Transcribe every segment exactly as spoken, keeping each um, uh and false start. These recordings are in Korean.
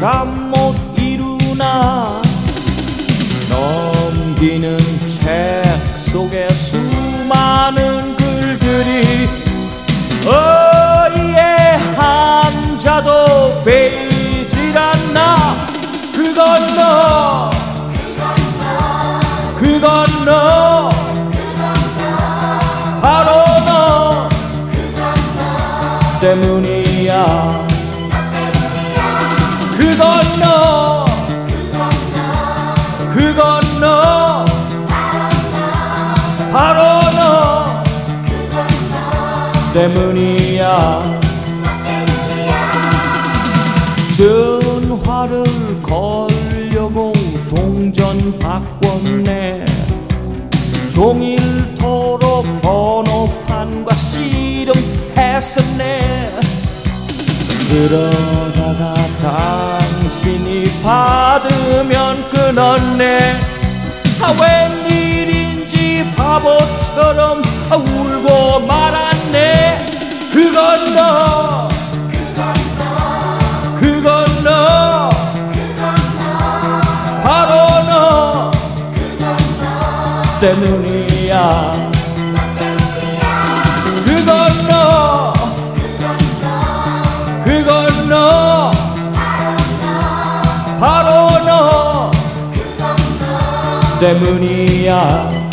잠 못 이루나 넘기는 책 속에 수많은 글들이 어이의 한자도 베이질 않나. 그 건너 그 건너 바로 너 때문이야. 그 건너 그 건너 바로 너 때문이야. 전화를 걸려고 동전 바꿨네. 종일토록 번호판과 씨름했었네. 그러다가 당신이 받으면 끊었네. 아, 웬일인지 바보처럼 아, 울고 말았네. 그 건너 그 건너 바로 너 때문이야. 그 건너 그 건너 바로 너 때문이야.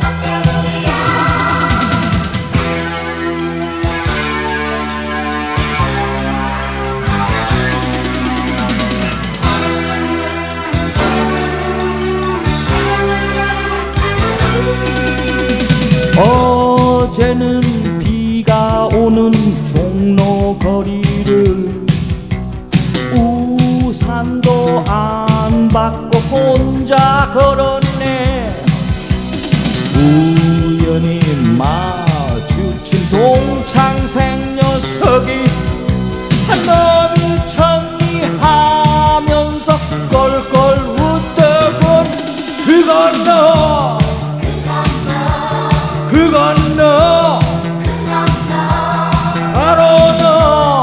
어제는 비가 오는 종로 거리를 우산도 안 받고 혼자 걸었네. 우연히 마주친 동창생 녀석이 한 놈이 정리하면서 껄껄 웃더군. 그 건너 그 건너 바로 너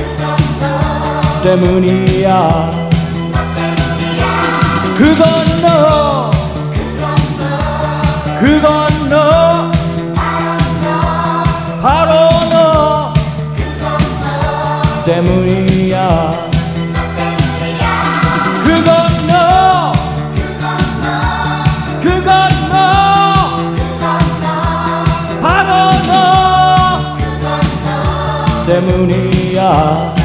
때문이야. 그 건너 그 건너 바로 너 때문이야. 그 건너 그 건너 바로 너 때문이야.